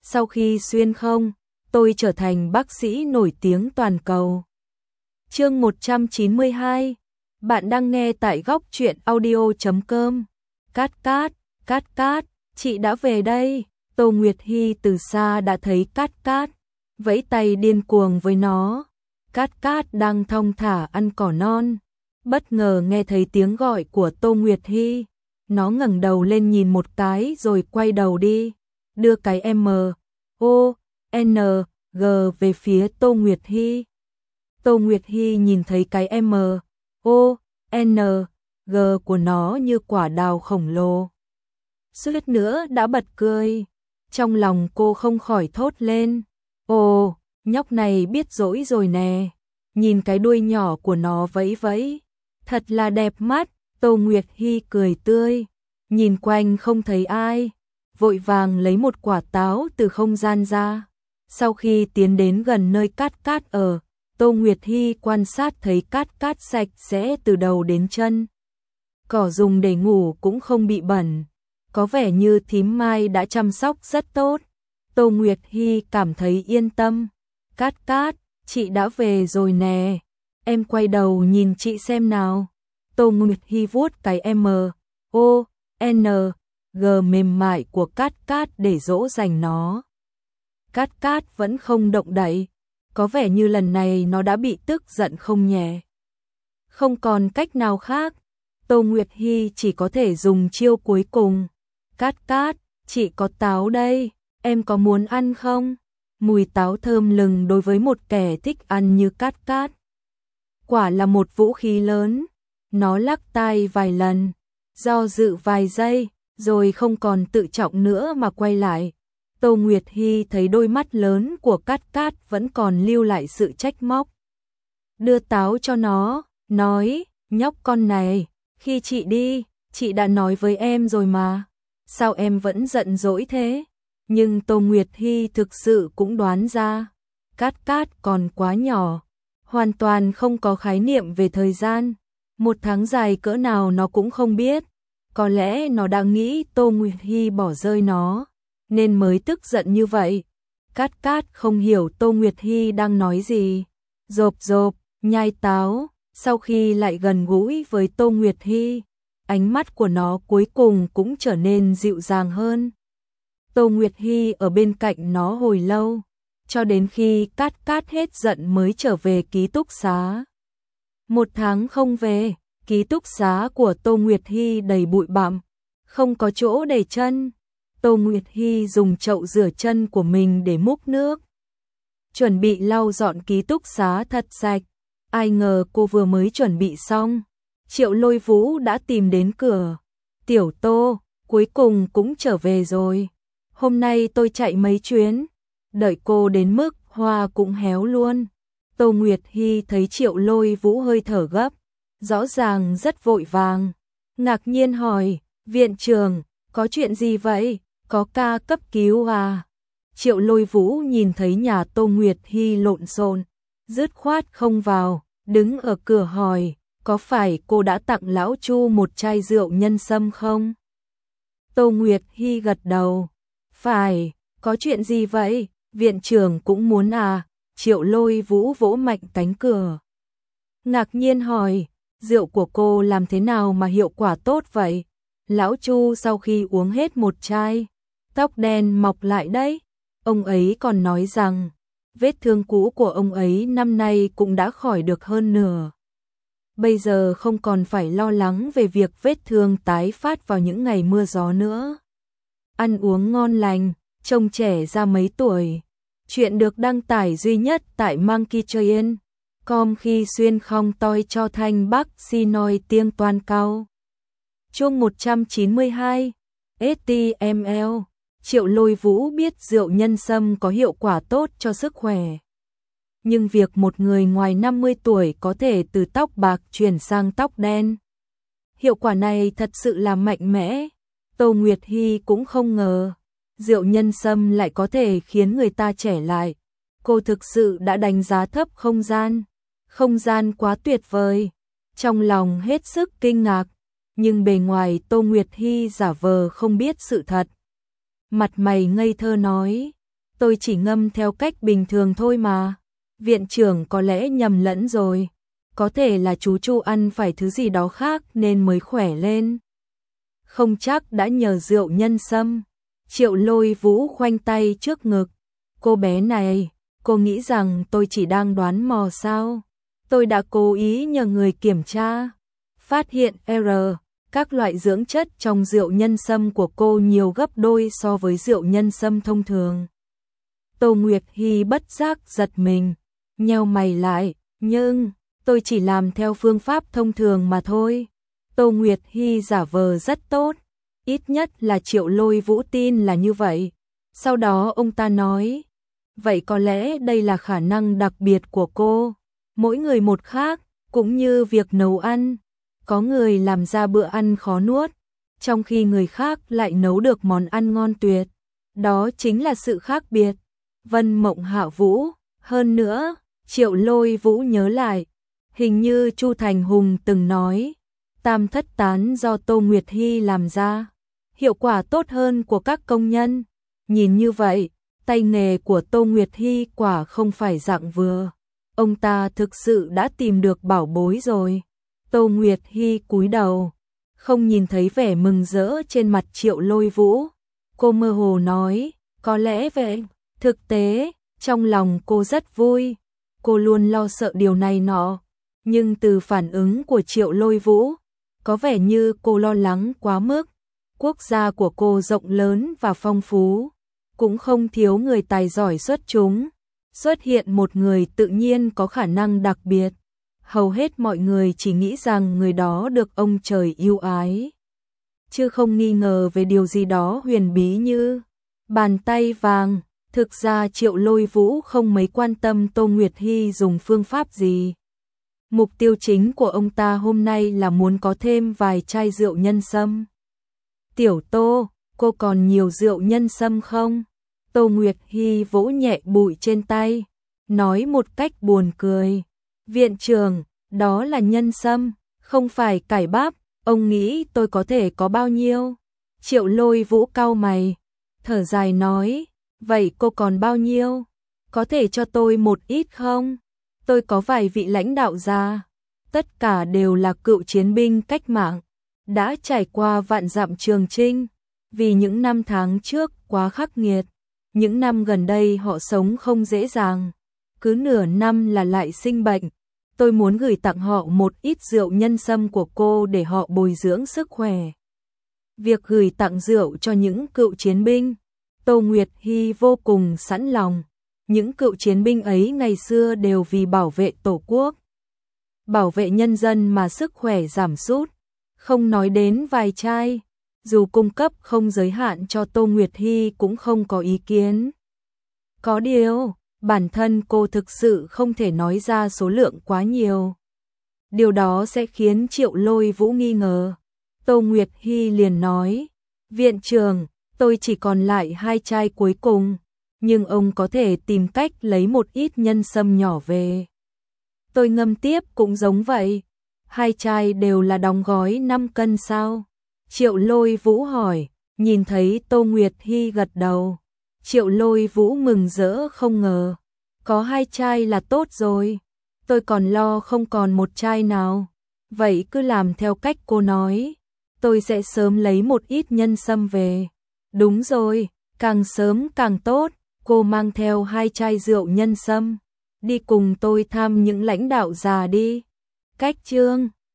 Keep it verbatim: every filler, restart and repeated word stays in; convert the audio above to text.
sau khi xuyên không, tôi trở thành bác sĩ nổi tiếng toàn cầu. Chương một trăm chín mươi hai. Bạn đang nghe tại góc truyện audio chấm com. Cát Cát, Cát Cát, chị đã về đây. Tô Nguyệt Hy từ xa đã thấy Cát Cát, vẫy tay điên cuồng với nó. Cát Cát đang thong thả ăn cỏ non, bất ngờ nghe thấy tiếng gọi của Tô Nguyệt Hy. Nó ngẩng đầu lên nhìn một cái rồi quay đầu đi, đưa cái M, O, N, G về phía Tô Nguyệt Hy. Tô Nguyệt Hy nhìn thấy cái M, O, N, G của nó như quả đào khổng lồ. Suýt nữa đã bật cười. Trong lòng cô không khỏi thốt lên. Ồ, nhóc này biết dỗi rồi nè. Nhìn cái đuôi nhỏ của nó vẫy vẫy. Thật là đẹp mắt. Tô Nguyệt Hy cười tươi. Nhìn quanh không thấy ai, vội vàng lấy một quả táo từ không gian ra. Sau khi tiến đến gần nơi Cát Cát ở, Tô Nguyệt Hy quan sát thấy Cát Cát sạch sẽ từ đầu đến chân. Cỏ dùng để ngủ cũng không bị bẩn, có vẻ như thím Mai đã chăm sóc rất tốt. Tô Nguyệt Hy cảm thấy yên tâm. Cát Cát, chị đã về rồi nè. Em quay đầu nhìn chị xem nào. Tô Nguyệt Hy vuốt cái M, O, N, G mềm mại của Cát Cát để dỗ dành nó. Cát Cát vẫn không động đậy, có vẻ như lần này nó đã bị tức giận không nhẹ. Không còn cách nào khác, Tô Nguyệt Hy chỉ có thể dùng chiêu cuối cùng. Cát Cát, chị có táo đây, em có muốn ăn không? Mùi táo thơm lừng đối với một kẻ thích ăn như Cát Cát. Quả là một vũ khí lớn. Nó lắc tai vài lần, do dự vài giây, rồi không còn tự trọng nữa mà quay lại. Tô Nguyệt Hy thấy đôi mắt lớn của Cát Cát vẫn còn lưu lại sự trách móc. Đưa táo cho nó, nói, nhóc con này, khi chị đi, chị đã nói với em rồi mà. Sao em vẫn giận dỗi thế? Nhưng Tô Nguyệt Hy thực sự cũng đoán ra, Cát Cát còn quá nhỏ, hoàn toàn không có khái niệm về thời gian. Một tháng dài cỡ nào nó cũng không biết. Có lẽ nó đang nghĩ Tô Nguyệt Hy bỏ rơi nó, nên mới tức giận như vậy. Cát Cát không hiểu Tô Nguyệt Hy đang nói gì. Rộp rộp, nhai táo, sau khi lại gần gũi với Tô Nguyệt Hy, ánh mắt của nó cuối cùng cũng trở nên dịu dàng hơn. Tô Nguyệt Hy ở bên cạnh nó hồi lâu, cho đến khi Cát Cát hết giận mới trở về ký túc xá. Một tháng không về, ký túc xá của Tô Nguyệt Hy đầy bụi bặm, không có chỗ để chân. Tô Nguyệt Hy dùng chậu rửa chân của mình để múc nước, chuẩn bị lau dọn ký túc xá thật sạch. Ai ngờ cô vừa mới chuẩn bị xong, Triệu Lôi Vũ đã tìm đến cửa. Tiểu Tô, cuối cùng cũng trở về rồi. Hôm nay tôi chạy mấy chuyến, đợi cô đến mức hoa cũng héo luôn. Tô Nguyệt Hy thấy Triệu Lôi Vũ hơi thở gấp, rõ ràng rất vội vàng. Ngạc nhiên hỏi, viện trưởng, có chuyện gì vậy? Có ca cấp cứu à? Triệu Lôi Vũ nhìn thấy nhà Tô Nguyệt Hy lộn xộn, dứt khoát không vào, đứng ở cửa hỏi, có phải cô đã tặng lão Chu một chai rượu nhân sâm không? Tô Nguyệt Hy gật đầu, phải, có chuyện gì vậy? Viện trưởng cũng muốn à? Triệu Lôi Vũ vỗ mạnh cánh cửa, ngạc nhiên hỏi, rượu của cô làm thế nào mà hiệu quả tốt vậy? Lão Chu sau khi uống hết một chai, tóc đen mọc lại đấy. Ông ấy còn nói rằng, vết thương cũ của ông ấy năm nay cũng đã khỏi được hơn nửa. Bây giờ không còn phải lo lắng về việc vết thương tái phát vào những ngày mưa gió nữa. Ăn uống ngon lành, trông trẻ ra mấy tuổi. Chuyện được đăng tải duy nhất tại Monkey Train chấm com khi xuyên không toi cho thanh bắc si nói tiếng toàn cao. Chương một trăm chín mươi hai, ét tê em lờ. Triệu Lôi Vũ biết rượu nhân sâm có hiệu quả tốt cho sức khỏe. Nhưng việc một người ngoài năm mươi tuổi có thể từ tóc bạc chuyển sang tóc đen, hiệu quả này thật sự là mạnh mẽ. Tô Nguyệt Hy cũng không ngờ rượu nhân sâm lại có thể khiến người ta trẻ lại. Cô thực sự đã đánh giá thấp không gian. Không gian quá tuyệt vời. Trong lòng hết sức kinh ngạc, nhưng bề ngoài Tô Nguyệt Hy giả vờ không biết sự thật. Mặt mày ngây thơ nói, tôi chỉ ngâm theo cách bình thường thôi mà. Viện trưởng có lẽ nhầm lẫn rồi. Có thể là chú Chu ăn phải thứ gì đó khác nên mới khỏe lên. Không chắc đã nhờ rượu nhân sâm. Triệu Lôi Vũ khoanh tay trước ngực. Cô bé này, cô nghĩ rằng tôi chỉ đang đoán mò sao? Tôi đã cố ý nhờ người kiểm tra. Phát hiện error, các loại dưỡng chất trong rượu nhân sâm của cô nhiều gấp đôi so với rượu nhân sâm thông thường. Tô Nguyệt Hy bất giác giật mình, nheo mày lại, nhưng tôi chỉ làm theo phương pháp thông thường mà thôi. Tô Nguyệt Hy giả vờ rất tốt, ít nhất là Triệu Lôi Vũ tin là như vậy. Sau đó ông ta nói, vậy có lẽ đây là khả năng đặc biệt của cô. Mỗi người một khác, cũng như việc nấu ăn. Có người làm ra bữa ăn khó nuốt, trong khi người khác lại nấu được món ăn ngon tuyệt. Đó chính là sự khác biệt. Vân Mộng Hạ Vũ, hơn nữa, Triệu Lôi Vũ nhớ lại, hình như Chu Thành Hùng từng nói, tam thất tán do Tô Nguyệt Hy làm ra, hiệu quả tốt hơn của các công nhân. Nhìn như vậy, tay nghề của Tô Nguyệt Hy quả không phải dạng vừa. Ông ta thực sự đã tìm được bảo bối rồi. Tô Nguyệt Hy cúi đầu, không nhìn thấy vẻ mừng rỡ trên mặt Triệu Lôi Vũ. Cô mơ hồ nói, có lẽ vậy. Thực tế, trong lòng cô rất vui. Cô luôn lo sợ điều này nọ. Nhưng từ phản ứng của Triệu Lôi Vũ, có vẻ như cô lo lắng quá mức. Quốc gia của cô rộng lớn và phong phú, cũng không thiếu người tài giỏi xuất chúng. Xuất hiện một người tự nhiên có khả năng đặc biệt. Hầu hết mọi người chỉ nghĩ rằng người đó được ông trời yêu ái, chứ không nghi ngờ về điều gì đó huyền bí như bàn tay vàng. Thực ra Triệu Lôi Vũ không mấy quan tâm Tô Nguyệt Hy dùng phương pháp gì. Mục tiêu chính của ông ta hôm nay là muốn có thêm vài chai rượu nhân sâm. Tiểu Tô, cô còn nhiều rượu nhân sâm không? Tô Nguyệt Hy vỗ nhẹ bụi trên tay, nói một cách buồn cười. Viện trưởng, đó là nhân sâm, không phải cải bắp, ông nghĩ tôi có thể có bao nhiêu? Triệu Lôi Vũ cau mày, thở dài nói, vậy cô còn bao nhiêu? Có thể cho tôi một ít không? Tôi có vài vị lãnh đạo già, tất cả đều là cựu chiến binh cách mạng, đã trải qua vạn dặm trường chinh, vì những năm tháng trước quá khắc nghiệt, những năm gần đây họ sống không dễ dàng, cứ nửa năm là lại sinh bệnh. Tôi muốn gửi tặng họ một ít rượu nhân sâm của cô để họ bồi dưỡng sức khỏe. Việc gửi tặng rượu cho những cựu chiến binh, Tô Nguyệt Hy vô cùng sẵn lòng. Những cựu chiến binh ấy ngày xưa đều vì bảo vệ Tổ quốc, bảo vệ nhân dân mà sức khỏe giảm sút. Không nói đến vài chai, dù cung cấp không giới hạn cho Tô Nguyệt Hy cũng không có ý kiến. Có điều, bản thân cô thực sự không thể nói ra số lượng quá nhiều. Điều đó sẽ khiến Triệu Lôi Vũ nghi ngờ. Tô Nguyệt Hy liền nói, viện trưởng, tôi chỉ còn lại hai chai cuối cùng, nhưng ông có thể tìm cách lấy một ít nhân sâm nhỏ về. Tôi ngâm tiếp cũng giống vậy. Hai chai đều là đóng gói năm cân sao? Triệu Lôi Vũ hỏi, nhìn thấy Tô Nguyệt Hy gật đầu. Triệu Lôi Vũ mừng rỡ không ngờ. Có hai chai là tốt rồi. Tôi còn lo không còn một chai nào. Vậy cứ làm theo cách cô nói. Tôi sẽ sớm lấy một ít nhân sâm về. Đúng rồi, càng sớm càng tốt. Cô mang theo hai chai rượu nhân sâm. Đi cùng tôi thăm những lãnh đạo già đi. Cách chương